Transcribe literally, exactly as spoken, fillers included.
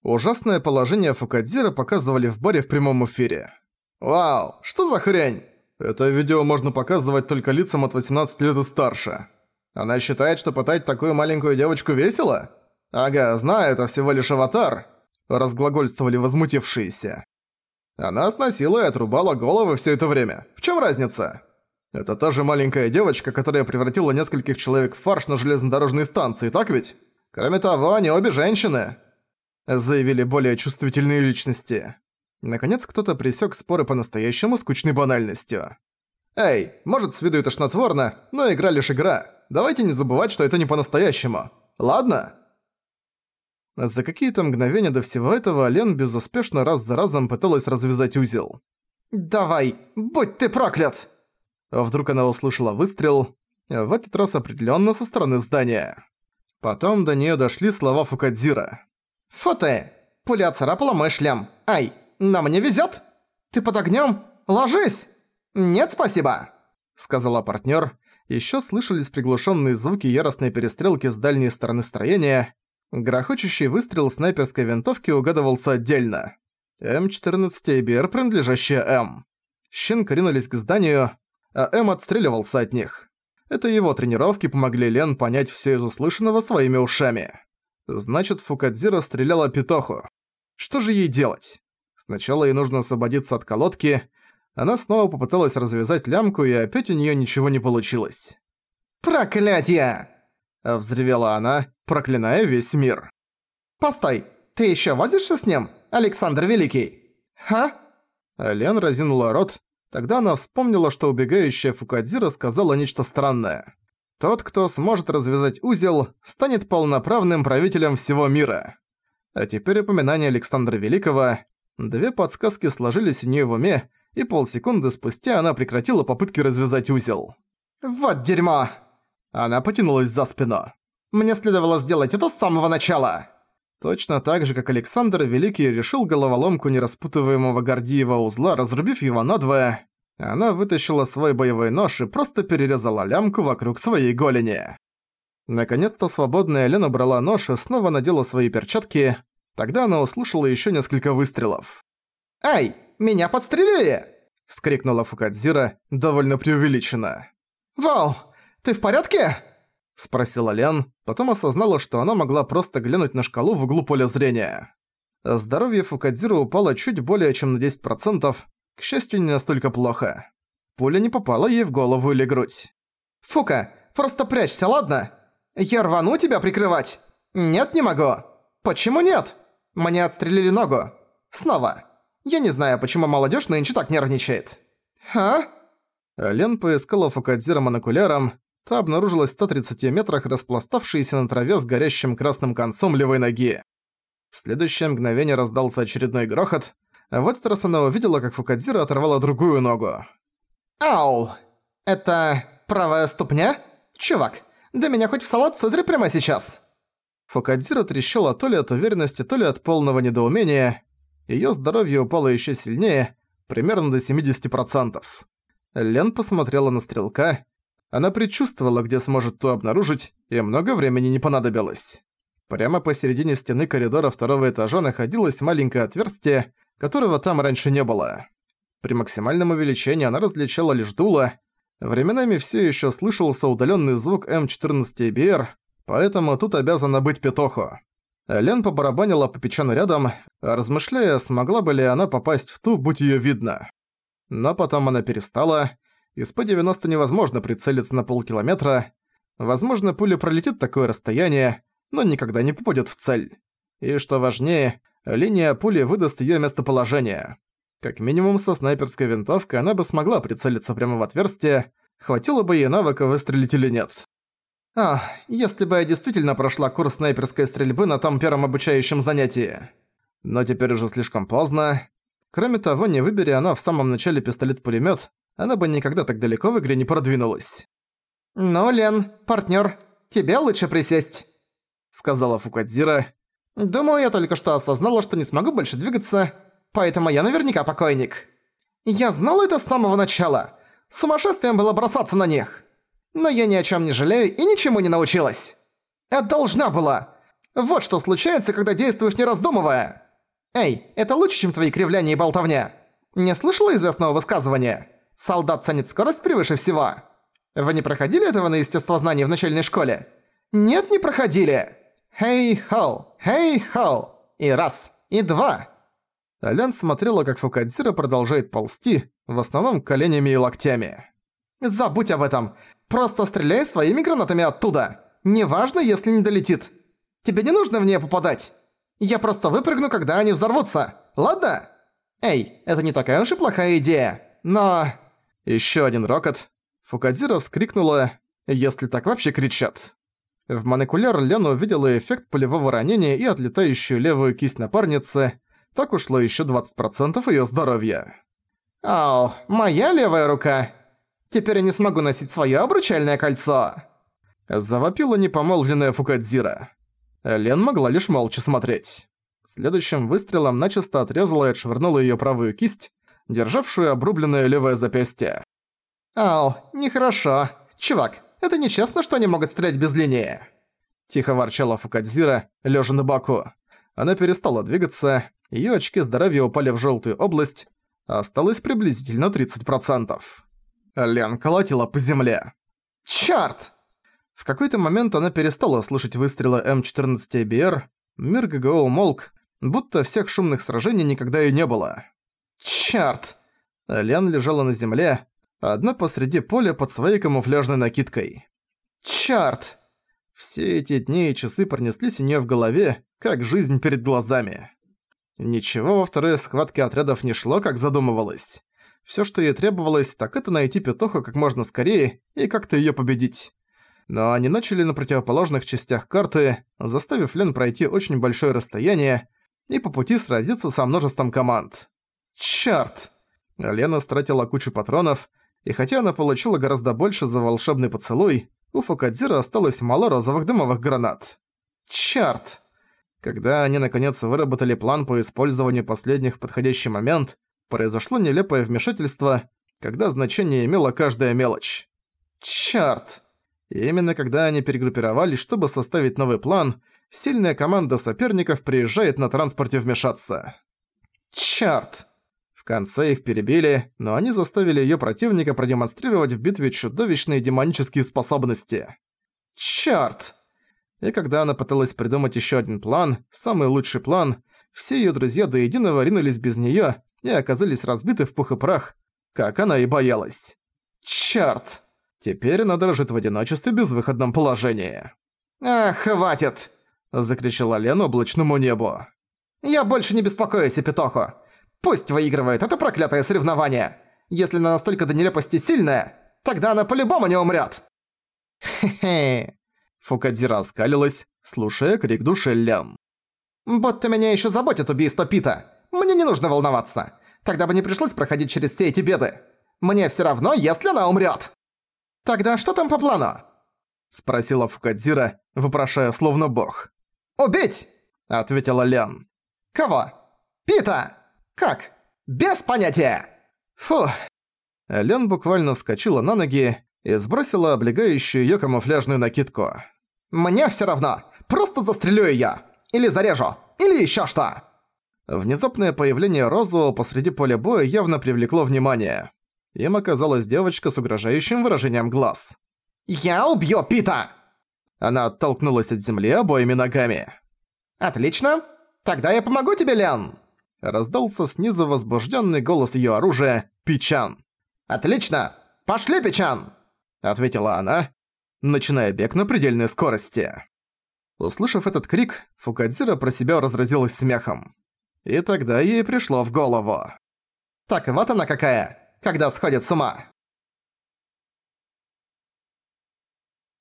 Ужасное положение Фукадзира показывали в баре в прямом эфире. «Вау, что за хрень? Это видео можно показывать только лицам от восемнадцати лет и старше. Она считает, что пытать такую маленькую девочку весело? Ага, знаю, это всего лишь аватар», – разглагольствовали возмутившиеся. «Она сносила и отрубала головы все это время. В чем разница? Это та же маленькая девочка, которая превратила нескольких человек в фарш на железнодорожной станции, так ведь? Кроме того, они обе женщины», – заявили более чувствительные личности. Наконец кто-то пресек споры по-настоящему скучной банальностью. «Эй, может, с виду и тошнотворно, но игра лишь игра. Давайте не забывать, что это не по-настоящему. Ладно?» За какие-то мгновения до всего этого Лен безуспешно раз за разом пыталась развязать узел. «Давай, будь ты проклят!» Вдруг она услышала выстрел, в этот раз определенно со стороны здания. Потом до нее дошли слова Фукадзира. «Фу ты! Пуля царапала мой шлем. Ай, нам не везет! Ты под огнем? Ложись! Нет, спасибо!» Сказала партнер. Еще слышались приглушенные звуки яростной перестрелки с дальней стороны строения. Грохочущий выстрел снайперской винтовки угадывался отдельно. эм четырнадцать эй би ар, принадлежащая М. Щенки ринулись к зданию, а М отстреливался от них. Это его тренировки помогли Лен понять всё из услышанного своими ушами. Значит, Фукадзира стреляла Петоху. Что же ей делать? Сначала ей нужно освободиться от колодки. Она снова попыталась развязать лямку, и опять у неё ничего не получилось. «Проклятье!» – взревела она, проклиная весь мир. «Постой, ты ещё возишься с ним, Александр Великий? Ха?» Лен разинула рот. Тогда она вспомнила, что убегающая Фукадзира сказала нечто странное. Тот, кто сможет развязать узел, станет полноправным правителем всего мира. А теперь упоминание Александра Великого. Две подсказки сложились у неё в уме, и полсекунды спустя она прекратила попытки развязать узел. «Вот дерьмо!» Она потянулась за спину. «Мне следовало сделать это с самого начала!» Точно так же, как Александр Великий решил головоломку нераспутываемого Гордиева узла, разрубив его надвое, она вытащила свой боевой нож и просто перерезала лямку вокруг своей голени. Наконец-то свободная Лена брала нож и снова надела свои перчатки. Тогда она услышала еще несколько выстрелов. «Ай, меня подстрелили!» – вскрикнула Фукадзира, довольно преувеличенно. «Вау, ты в порядке?» – спросила Лен, потом осознала, что она могла просто глянуть на шкалу в углу поля зрения. Здоровье Фукадзиры упало чуть более чем на десять процентов, к счастью, не настолько плохо. Пуля не попала ей в голову или грудь. «Фука, просто прячься, ладно? Я рвану тебя прикрывать?» «Нет, не могу». «Почему нет?» «Мне отстрелили ногу. Снова. Я не знаю, почему молодежь нынче так нервничает». «А?» Лен поискала Фукадзира монокуляром. Та обнаружилась в ста тридцати метрах, распластавшейся на траве с горящим красным концом левой ноги. В следующее мгновение раздался очередной грохот, а в этот раз она увидела, как Фукадзира оторвала другую ногу. «Ау! Это правая ступня? Чувак, да меня хоть в салат Цезарь прямо сейчас!» Фукадзира трещала то ли от уверенности, то ли от полного недоумения. Её здоровье упало ещё сильнее, примерно до семидесяти процентов. Лен посмотрела на стрелка. Она предчувствовала, где сможет ту обнаружить, и много времени не понадобилось. Прямо посередине стены коридора второго этажа находилось маленькое отверстие, которого там раньше не было. При максимальном увеличении она различала лишь дуло. Временами всё ещё слышался удалённый звук эм четырнадцать эй би ар, поэтому тут обязана быть Петоху. Лен побарабанила по печёну рядом, размышляя, смогла бы ли она попасть в ту, будь её видно. Но потом она перестала. Из П девяносто невозможно прицелиться на полкилометра. Возможно, пуля пролетит такое расстояние, но никогда не попадет в цель. И что важнее, линия пули выдаст её местоположение. Как минимум со снайперской винтовкой она бы смогла прицелиться прямо в отверстие, хватило бы ей навыка выстрелить или нет. Ах, если бы я действительно прошла курс снайперской стрельбы на том первом обучающем занятии. Но теперь уже слишком поздно. Кроме того, не выбери она в самом начале пистолет-пулемёт, она бы никогда так далеко в игре не продвинулась. «Ну, Лен, партнёр, тебе лучше присесть», — сказала Фукадзира. «Думаю, я только что осознала, что не смогу больше двигаться, поэтому я наверняка покойник. Я знала это с самого начала. Сумасшествием было бросаться на них. Но я ни о чём не жалею и ничему не научилась. Я должна была. Вот что случается, когда действуешь не раздумывая. Эй, это лучше, чем твои кривляния и болтовня. Не слышала известного высказывания? Солдат ценит скорость превыше всего. Вы не проходили этого на естествознании в начальной школе? Нет, не проходили. Хей-хоу, хей-хоу. И раз, и два. Лян смотрела, как Фукадзира продолжает ползти, в основном коленями и локтями. Забудь об этом. Просто стреляй своими гранатами оттуда. Неважно, если не долетит. Тебе не нужно в нее попадать. Я просто выпрыгну, когда они взорвутся. Ладно? Эй, это не такая уж и плохая идея. Но... Ещё один рокот. Фукадзира вскрикнула, если так вообще кричат. В монокуляр Лена увидела эффект пулевого ранения и отлетающую левую кисть напарницы. Так ушло ещё двадцать процентов её здоровья. Ау, моя левая рука. Теперь я не смогу носить своё обручальное кольцо. Завопила непомолвленная Фукадзира. Лен могла лишь молча смотреть. Следующим выстрелом начисто отрезала и отшвырнула её правую кисть, державшую обрубленное левое запястье. Ау, нехорошо. Чувак, это нечестно, что они могут стрелять без линии. Тихо ворчала Фукадзира, лежа на боку. Она перестала двигаться, её очки здоровья упали в жёлтую область, осталось приблизительно тридцать процентов. Лен колотила по земле. Чёрт! В какой-то момент она перестала слышать выстрелы эм четырнадцать эй би ар, мир ГГО умолк, будто всех шумных сражений никогда и не было. Чёрт! Лен лежала на земле, одна посреди поля под своей камуфляжной накидкой. Чёрт! Все эти дни и часы пронеслись у неё в голове, как жизнь перед глазами. Ничего во второй схватке отрядов не шло, как задумывалось. Всё, что ей требовалось, так это найти Петуху как можно скорее и как-то её победить. Но они начали на противоположных частях карты, заставив Лен пройти очень большое расстояние и по пути сразиться со множеством команд. Чёрт! Лена стратила кучу патронов, и хотя она получила гораздо больше за волшебный поцелуй, у Фукадзира осталось мало розовых дымовых гранат. Чёрт! Когда они наконец выработали план по использованию последних в подходящий момент, произошло нелепое вмешательство, когда значение имела каждая мелочь. Чёрт! И именно когда они перегруппировались, чтобы составить новый план, сильная команда соперников приезжает на транспорте вмешаться. Чёрт! В конце их перебили, но они заставили её противника продемонстрировать в битве чудовищные демонические способности. Чёрт! И когда она пыталась придумать ещё один план, самый лучший план, все её друзья до единого ринулись без неё и оказались разбиты в пух и прах, как она и боялась. Чёрт! Теперь она дрожит в одиночестве в безвыходном положении. «Ах, хватит!» – закричала Лен облачному небу. «Я больше не беспокоюсь о Петуху. Пусть выигрывает это проклятое соревнование. Если она настолько до нелепости сильная, тогда она по-любому не умрёт!» «Хе-хе!» Фукадзира оскалилась, слушая крик души Лен. «Будто меня ещё заботит убийство Пита. Мне не нужно волноваться. Тогда бы не пришлось проходить через все эти беды. Мне всё равно, если она умрёт!» «Тогда что там по плану?» – спросила Фукадзира, вопрошая словно бог. «Убить!» – ответила Лен. «Кого? Пита! Как? Без понятия!» Фу. Лен буквально вскочила на ноги и сбросила облегающую её камуфляжную накидку. «Мне всё равно! Просто застрелю её! Или зарежу! Или ещё что!» Внезапное появление Розуэлл посреди поля боя явно привлекло внимание. Им оказалась девочка с угрожающим выражением глаз. «Я убью Пита!» Она оттолкнулась от земли обоими ногами. «Отлично! Тогда я помогу тебе, Лен!» Раздался снизу возбужденный голос её оружия «Пичан». «Отлично! Пошли, Пичан!» Ответила она, начиная бег на предельной скорости. Услышав этот крик, Фукадзира про себя разразилась смехом. И тогда ей пришло в голову. «Так вот она какая, когда сходит с ума!»